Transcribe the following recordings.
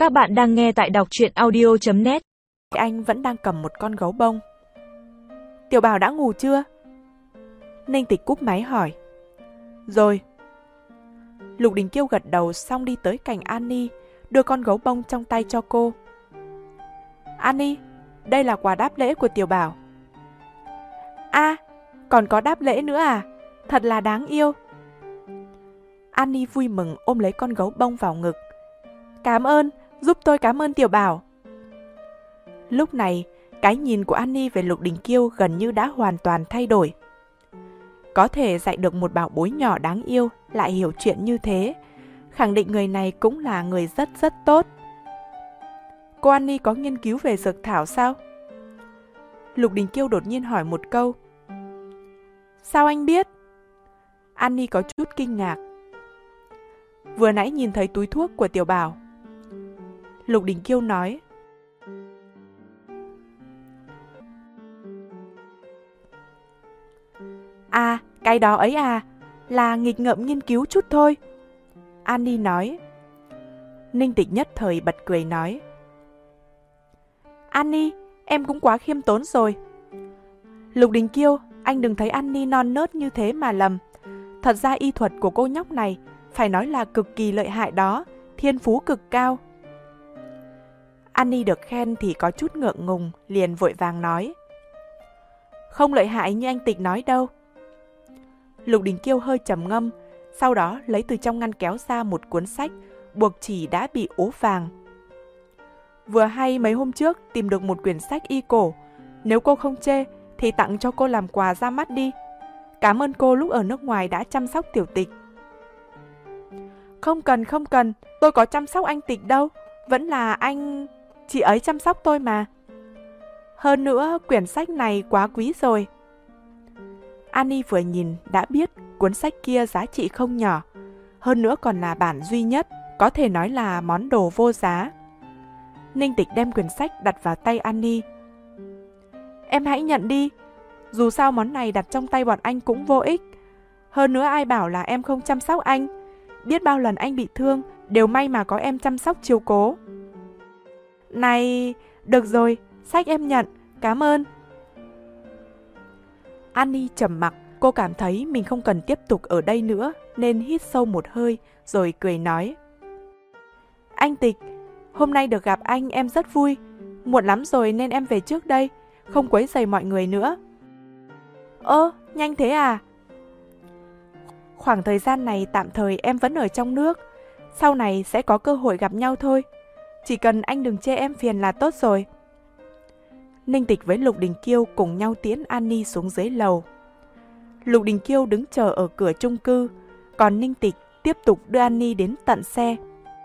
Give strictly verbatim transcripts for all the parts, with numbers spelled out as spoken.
Các bạn đang nghe tại đọc truyện audio chấm net. Anh vẫn đang cầm một con gấu bông. Tiểu Bảo đã ngủ chưa? Ninh Tịch cúp máy hỏi. Rồi. Lục Đình Kiêu gật đầu xong đi tới cạnh Annie, đưa con gấu bông trong tay cho cô. Annie, đây là quà đáp lễ của Tiểu Bảo. À, còn có đáp lễ nữa à? Thật là đáng yêu. Annie vui mừng ôm lấy con gấu bông vào ngực. Cảm ơn, giúp tôi cảm ơn Tiểu Bảo. Lúc này, cái nhìn của Annie về Lục Đình Kiêu gần như đã hoàn toàn thay đổi. Có thể dạy được một bảo bối nhỏ đáng yêu lại hiểu chuyện như thế, khẳng định người này cũng là người rất rất tốt. Cô Annie có nghiên cứu về dược thảo sao? Lục Đình Kiêu đột nhiên hỏi một câu. Sao anh biết? Annie có chút kinh ngạc. Vừa nãy nhìn thấy túi thuốc của Tiểu Bảo. Lục Đình Kiêu nói. À, cái đó ấy à, là nghịch ngợm nghiên cứu chút thôi. Annie nói. Ninh Tịch nhất thời bật cười nói. Annie, em cũng quá khiêm tốn rồi. Lục Đình Kiêu, anh đừng thấy Annie non nớt như thế mà lầm. Thật ra y thuật của cô nhóc này phải nói là cực kỳ lợi hại đó, thiên phú cực cao. Annie được khen thì có chút ngượng ngùng, liền vội vàng nói. Không lợi hại như anh Tịch nói đâu. Lục Đình Kiêu hơi trầm ngâm, sau đó lấy từ trong ngăn kéo ra một cuốn sách, buộc chỉ đã bị ố vàng. Vừa hay mấy hôm trước tìm được một quyển sách y cổ, nếu cô không chê thì tặng cho cô làm quà ra mắt đi. Cảm ơn cô lúc ở nước ngoài đã chăm sóc Tiểu Tịch. Không cần, không cần, tôi có chăm sóc anh Tịch đâu, vẫn là anh... chị ấy chăm sóc tôi mà. Hơn nữa, quyển sách này quá quý rồi. Annie vừa nhìn đã biết cuốn sách kia giá trị không nhỏ, hơn nữa còn là bản duy nhất, có thể nói là món đồ vô giá. Ninh Tịch đem quyển sách đặt vào tay Annie. Em hãy nhận đi, dù sao món này đặt trong tay bọn anh cũng vô ích. Hơn nữa ai bảo là em không chăm sóc anh, biết bao lần anh bị thương, đều may mà có em chăm sóc chiếu cố. Này, được rồi, sách em nhận, cảm ơn. Annie trầm mặc, cô cảm thấy mình không cần tiếp tục ở đây nữa, nên hít sâu một hơi, rồi cười nói. Anh Tịch, hôm nay được gặp anh em rất vui, muộn lắm rồi nên em về trước đây, không quấy rầy mọi người nữa. Ơ, nhanh thế à? Khoảng thời gian này tạm thời em vẫn ở trong nước, sau này sẽ có cơ hội gặp nhau thôi. Chỉ cần anh đừng chê em phiền là tốt rồi. Ninh Tịch với Lục Đình Kiêu cùng nhau tiễn Annie xuống dưới lầu. Lục Đình Kiêu đứng chờ ở cửa chung cư, còn Ninh Tịch tiếp tục đưa Annie đến tận xe.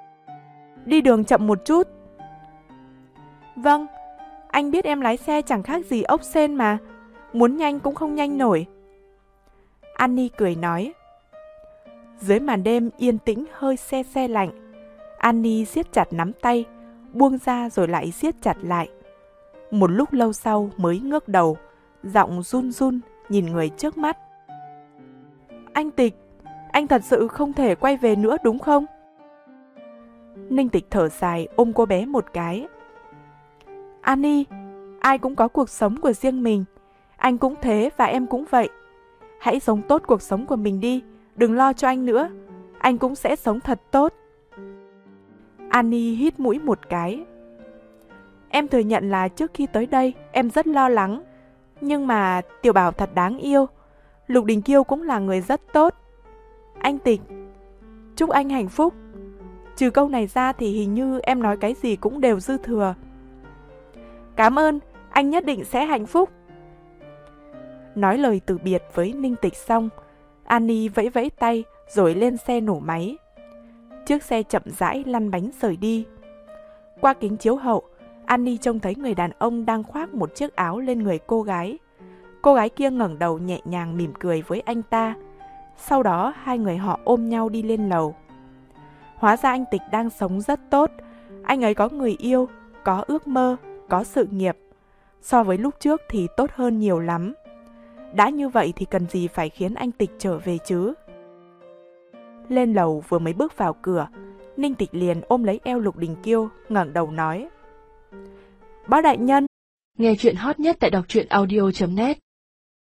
Đi đường chậm một chút. Vâng, anh biết em lái xe chẳng khác gì ốc sên mà, muốn nhanh cũng không nhanh nổi. Annie cười nói. Dưới màn đêm yên tĩnh hơi se se lạnh, Annie siết chặt nắm tay, buông ra rồi lại siết chặt lại. Một lúc lâu sau mới ngước đầu, giọng run run nhìn người trước mắt. Anh Tịch, anh thật sự không thể quay về nữa đúng không? Ninh Tịch thở dài ôm cô bé một cái. Annie, ai cũng có cuộc sống của riêng mình, anh cũng thế và em cũng vậy. Hãy sống tốt cuộc sống của mình đi, đừng lo cho anh nữa, anh cũng sẽ sống thật tốt. Annie hít mũi một cái. Em thừa nhận là trước khi tới đây em rất lo lắng, nhưng mà Tiểu Bảo thật đáng yêu, Lục Đình Kiêu cũng là người rất tốt. Anh Tịch, chúc anh hạnh phúc. Trừ câu này ra thì hình như em nói cái gì cũng đều dư thừa. Cảm ơn, anh nhất định sẽ hạnh phúc. Nói lời từ biệt với Ninh Tịch xong, Annie vẫy vẫy tay rồi lên xe nổ máy. Chiếc xe chậm rãi lăn bánh rời đi. Qua kính chiếu hậu, Annie trông thấy người đàn ông đang khoác một chiếc áo lên người cô gái. Cô gái kia ngẩng đầu nhẹ nhàng mỉm cười với anh ta. Sau đó hai người họ ôm nhau đi lên lầu. Hóa ra anh Tịch đang sống rất tốt. Anh ấy có người yêu, có ước mơ, có sự nghiệp. So với lúc trước thì tốt hơn nhiều lắm. Đã như vậy thì cần gì phải khiến anh Tịch trở về chứ? Lên lầu vừa mới bước vào cửa, Ninh Tịch liền ôm lấy eo Lục Đình Kiêu, ngẩng đầu nói. Bác đại nhân. Nghe chuyện hot nhất tại đọc truyện audio chấm net